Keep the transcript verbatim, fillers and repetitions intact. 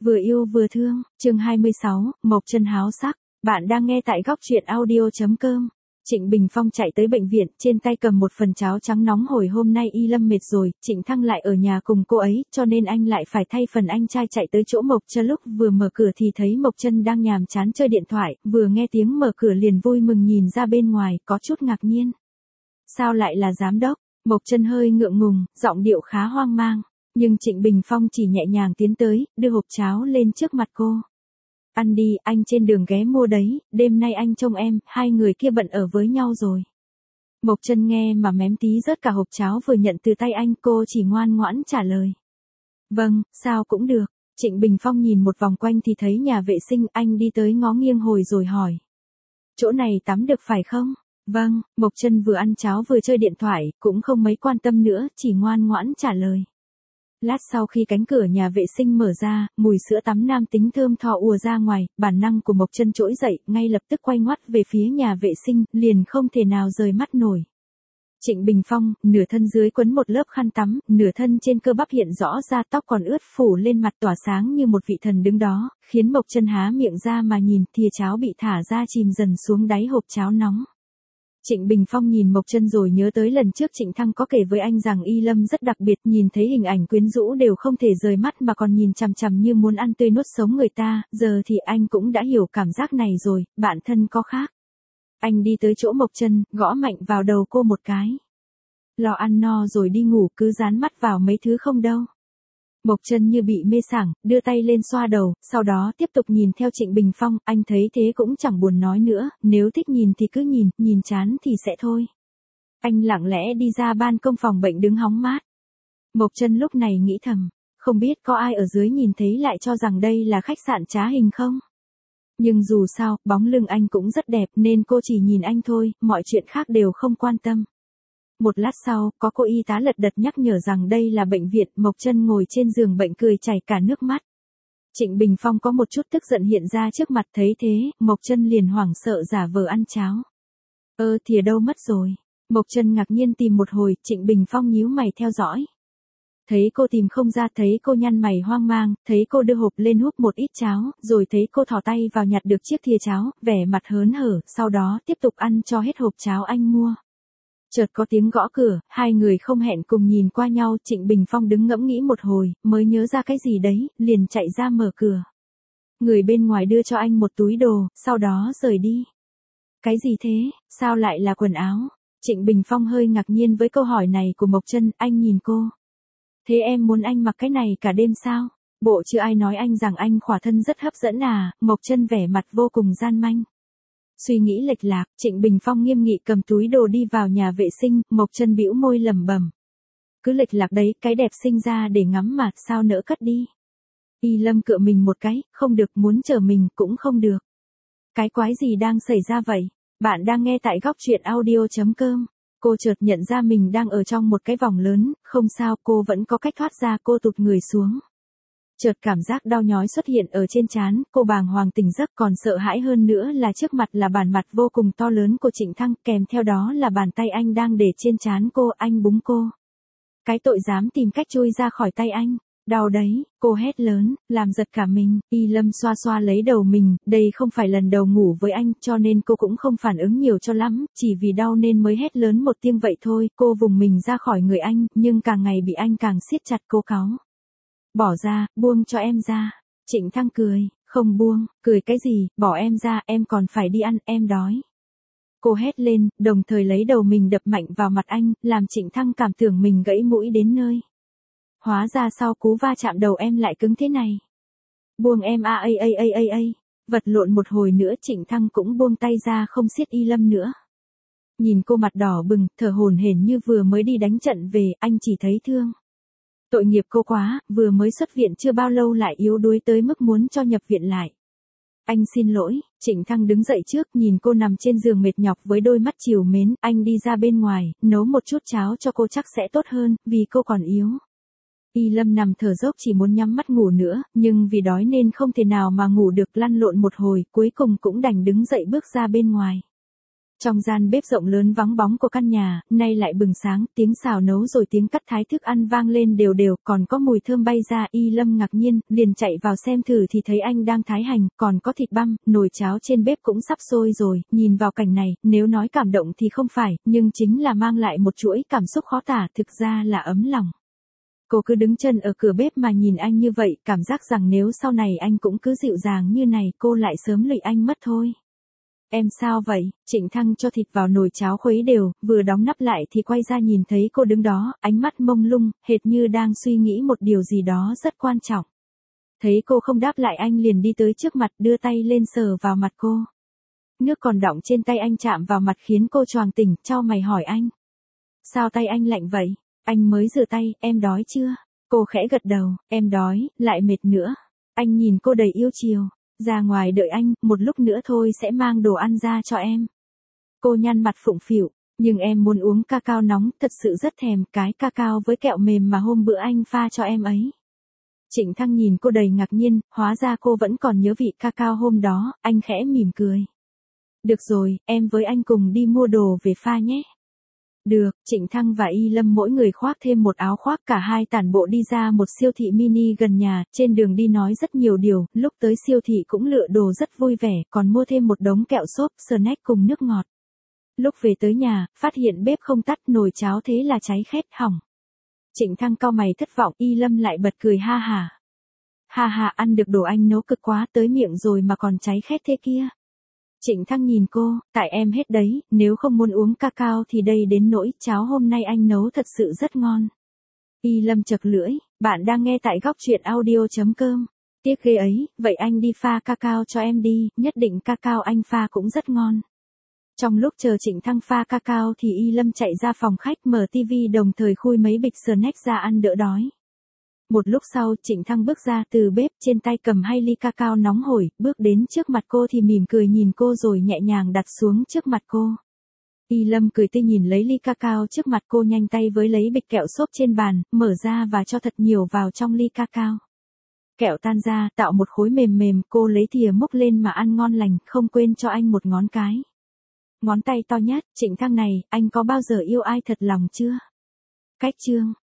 Vừa yêu vừa thương, chương hai mươi sáu, Mộc Chân háo sắc. Bạn đang nghe tại góc truyện audio chấm com. Trịnh Bình Phong chạy tới bệnh viện, trên tay cầm một phần cháo trắng nóng hồi hôm nay Y Lâm mệt rồi, Trịnh Thăng lại ở nhà cùng cô ấy, cho nên anh lại phải thay phần anh trai chạy tới chỗ Mộc Chân. Lúc vừa mở cửa thì thấy Mộc Chân đang nhàm chán chơi điện thoại, vừa nghe tiếng mở cửa liền vui mừng nhìn ra bên ngoài, có chút ngạc nhiên. Sao lại là giám đốc? Mộc Chân hơi ngượng ngùng, giọng điệu khá hoang mang. Nhưng Trịnh Bình Phong chỉ nhẹ nhàng tiến tới, đưa hộp cháo lên trước mặt cô. Ăn đi, anh trên đường ghé mua đấy, đêm nay anh trông em, hai người kia bận ở với nhau rồi. Mộc Chân nghe mà mém tí rớt cả hộp cháo vừa nhận từ tay anh, cô chỉ ngoan ngoãn trả lời. Vâng, sao cũng được. Trịnh Bình Phong nhìn một vòng quanh thì thấy nhà vệ sinh, anh đi tới ngó nghiêng hồi rồi hỏi. Chỗ này tắm được phải không? Vâng, Mộc Chân vừa ăn cháo vừa chơi điện thoại, cũng không mấy quan tâm nữa, chỉ ngoan ngoãn trả lời. Lát sau khi cánh cửa nhà vệ sinh mở ra, mùi sữa tắm nam tính thơm tho ùa ra ngoài, bản năng của Mộc Chân trỗi dậy, ngay lập tức quay ngoắt về phía nhà vệ sinh, liền không thể nào rời mắt nổi. Trịnh Bình Phong, nửa thân dưới quấn một lớp khăn tắm, nửa thân trên cơ bắp hiện rõ ra, tóc còn ướt phủ lên mặt tỏa sáng như một vị thần đứng đó, khiến Mộc Chân há miệng ra mà nhìn, thìa cháo bị thả ra chìm dần xuống đáy hộp cháo nóng. Trịnh Bình Phong nhìn Mộc Chân rồi nhớ tới lần trước Trịnh Thăng có kể với anh rằng Y Lâm rất đặc biệt, nhìn thấy hình ảnh quyến rũ đều không thể rời mắt mà còn nhìn chằm chằm như muốn ăn tươi nuốt sống người ta, giờ thì anh cũng đã hiểu cảm giác này rồi, bạn thân có khác. Anh đi tới chỗ Mộc Chân, gõ mạnh vào đầu cô một cái. Lo ăn no rồi đi ngủ, cứ dán mắt vào mấy thứ không đâu. Mộc Chân như bị mê sảng, đưa tay lên xoa đầu, sau đó tiếp tục nhìn theo Trịnh Bình Phong, anh thấy thế cũng chẳng buồn nói nữa, nếu thích nhìn thì cứ nhìn, nhìn chán thì sẽ thôi. Anh lặng lẽ đi ra ban công phòng bệnh đứng hóng mát. Mộc Chân lúc này nghĩ thầm, không biết có ai ở dưới nhìn thấy lại cho rằng đây là khách sạn trá hình không? Nhưng dù sao, bóng lưng anh cũng rất đẹp nên cô chỉ nhìn anh thôi, mọi chuyện khác đều không quan tâm. Một lát sau, có cô y tá lật đật nhắc nhở rằng đây là bệnh viện, Mộc Chân ngồi trên giường bệnh cười chảy cả nước mắt. Trịnh Bình Phong có một chút tức giận hiện ra trước mặt, thấy thế, Mộc Chân liền hoảng sợ giả vờ ăn cháo. Ơ thìa đâu mất rồi? Mộc Chân ngạc nhiên tìm một hồi, Trịnh Bình Phong nhíu mày theo dõi. Thấy cô tìm không ra, thấy cô nhăn mày hoang mang, thấy cô đưa hộp lên húp một ít cháo, rồi thấy cô thò tay vào nhặt được chiếc thìa cháo, vẻ mặt hớn hở, sau đó tiếp tục ăn cho hết hộp cháo anh mua. Chợt có tiếng gõ cửa, hai người không hẹn cùng nhìn qua nhau, Trịnh Bình Phong đứng ngẫm nghĩ một hồi, mới nhớ ra cái gì đấy, liền chạy ra mở cửa. Người bên ngoài đưa cho anh một túi đồ, sau đó rời đi. Cái gì thế, sao lại là quần áo? Trịnh Bình Phong hơi ngạc nhiên với câu hỏi này của Mộc Chân, anh nhìn cô. Thế em muốn anh mặc cái này cả đêm sao? Bộ chưa ai nói anh rằng anh khỏa thân rất hấp dẫn à? Mộc Chân vẻ mặt vô cùng gian manh. Suy nghĩ lệch lạc, Trịnh Bình Phong nghiêm nghị cầm túi đồ đi vào nhà vệ sinh, Mộc Chân bĩu môi lẩm bẩm. Cứ lệch lạc đấy, cái đẹp sinh ra để ngắm mà, sao nỡ cất đi. Y Lâm cựa mình một cái, không được, muốn chờ mình cũng không được. Cái quái gì đang xảy ra vậy? Bạn đang nghe tại góc truyện audio chấm com. Cô chợt nhận ra mình đang ở trong một cái vòng lớn, không sao, cô vẫn có cách thoát ra, cô tụt người xuống. Chợt cảm giác đau nhói xuất hiện ở trên trán, cô bàng hoàng tỉnh giấc, còn sợ hãi hơn nữa là trước mặt là bàn mặt vô cùng to lớn của Trịnh Thăng, kèm theo đó là bàn tay anh đang để trên trán cô, anh búng cô. Cái tội dám tìm cách chui ra khỏi tay anh. Đau đấy, cô hét lớn, làm giật cả mình. Y Lâm xoa xoa lấy đầu mình, đây không phải lần đầu ngủ với anh, cho nên cô cũng không phản ứng nhiều cho lắm, chỉ vì đau nên mới hét lớn một tiếng vậy thôi. Cô vùng mình ra khỏi người anh, nhưng càng ngày bị anh càng siết chặt, cô cáu. Bỏ ra, buông cho em ra. Trịnh Thăng cười, không buông, cười cái gì, bỏ em ra, em còn phải đi ăn, em đói. Cô hét lên, đồng thời lấy đầu mình đập mạnh vào mặt anh, làm Trịnh Thăng cảm tưởng mình gãy mũi đến nơi. Hóa ra sau cú va chạm đầu em lại cứng thế này. Buông em a a a a a a. Vật lộn một hồi nữa Trịnh Thăng cũng buông tay ra, không siết Y Lâm nữa. Nhìn cô mặt đỏ bừng, thở hổn hển như vừa mới đi đánh trận về, anh chỉ thấy thương. Tội nghiệp cô quá, vừa mới xuất viện chưa bao lâu lại yếu đuối tới mức muốn cho nhập viện lại. Anh xin lỗi. Trịnh Thăng đứng dậy trước, nhìn cô nằm trên giường mệt nhọc với đôi mắt trìu mến, anh đi ra bên ngoài, nấu một chút cháo cho cô chắc sẽ tốt hơn, vì cô còn yếu. Y Lâm nằm thở dốc chỉ muốn nhắm mắt ngủ nữa, nhưng vì đói nên không thể nào mà ngủ được, lăn lộn một hồi, cuối cùng cũng đành đứng dậy bước ra bên ngoài. Trong gian bếp rộng lớn vắng bóng của căn nhà, nay lại bừng sáng, tiếng xào nấu rồi tiếng cắt thái thức ăn vang lên đều đều, còn có mùi thơm bay ra. Y Lâm ngạc nhiên, liền chạy vào xem thử thì thấy anh đang thái hành, còn có thịt băm, nồi cháo trên bếp cũng sắp sôi rồi. Nhìn vào cảnh này, nếu nói cảm động thì không phải, nhưng chính là mang lại một chuỗi cảm xúc khó tả, thực ra là ấm lòng. Cô cứ đứng chân ở cửa bếp mà nhìn anh như vậy, cảm giác rằng nếu sau này anh cũng cứ dịu dàng như này, cô lại sớm lụy anh mất thôi. Em sao vậy? Trịnh Thăng cho thịt vào nồi cháo khuấy đều, vừa đóng nắp lại thì quay ra nhìn thấy cô đứng đó, ánh mắt mông lung, hệt như đang suy nghĩ một điều gì đó rất quan trọng. Thấy cô không đáp lại anh liền đi tới trước mặt đưa tay lên sờ vào mặt cô. Nước còn đọng trên tay anh chạm vào mặt khiến cô choàng tỉnh, chau mày hỏi anh. Sao tay anh lạnh vậy? Anh mới rửa tay, em đói chưa? Cô khẽ gật đầu, em đói, lại mệt nữa. Anh nhìn cô đầy yêu chiều. Ra ngoài đợi anh, một lúc nữa thôi sẽ mang đồ ăn ra cho em. Cô nhăn mặt phụng phịu, nhưng em muốn uống cacao nóng, thật sự rất thèm cái cacao với kẹo mềm mà hôm bữa anh pha cho em ấy. Trịnh Thăng nhìn cô đầy ngạc nhiên, hóa ra cô vẫn còn nhớ vị cacao hôm đó, anh khẽ mỉm cười. Được rồi, em với anh cùng đi mua đồ về pha nhé. Được, Trịnh Thăng và Y Lâm mỗi người khoác thêm một áo khoác, cả hai tản bộ đi ra một siêu thị mini gần nhà, trên đường đi nói rất nhiều điều, lúc tới siêu thị cũng lựa đồ rất vui vẻ, còn mua thêm một đống kẹo xốp, snack cùng nước ngọt. Lúc về tới nhà, phát hiện bếp không tắt, nồi cháo thế là cháy khét hỏng. Trịnh Thăng cau mày thất vọng, Y Lâm lại bật cười ha hả. Ha ha, ăn được đồ anh nấu cực quá, tới miệng rồi mà còn cháy khét thế kia. Trịnh Thăng nhìn cô, tại em hết đấy, nếu không muốn uống cacao thì đây đến nỗi cháo hôm nay anh nấu thật sự rất ngon. Y Lâm chật lưỡi, bạn đang nghe tại góc truyện audio chấm com. Tiếc ghê ấy, vậy anh đi pha cacao cho em đi, nhất định cacao anh pha cũng rất ngon. Trong lúc chờ Trịnh Thăng pha cacao thì Y Lâm chạy ra phòng khách mở tivi đồng thời khui mấy bịch snack ra ăn đỡ đói. Một lúc sau, Trịnh Thăng bước ra từ bếp, trên tay cầm hai ly cacao nóng hổi, bước đến trước mặt cô thì mỉm cười nhìn cô rồi nhẹ nhàng đặt xuống trước mặt cô. Y Lâm cười tươi nhìn lấy ly cacao trước mặt cô, nhanh tay với lấy bịch kẹo xốp trên bàn, mở ra và cho thật nhiều vào trong ly cacao. Kẹo tan ra, tạo một khối mềm mềm, cô lấy thìa múc lên mà ăn ngon lành, không quên cho anh một ngón cái. Ngón tay to nhất, Trịnh Thăng này, anh có bao giờ yêu ai thật lòng chưa? Cách chương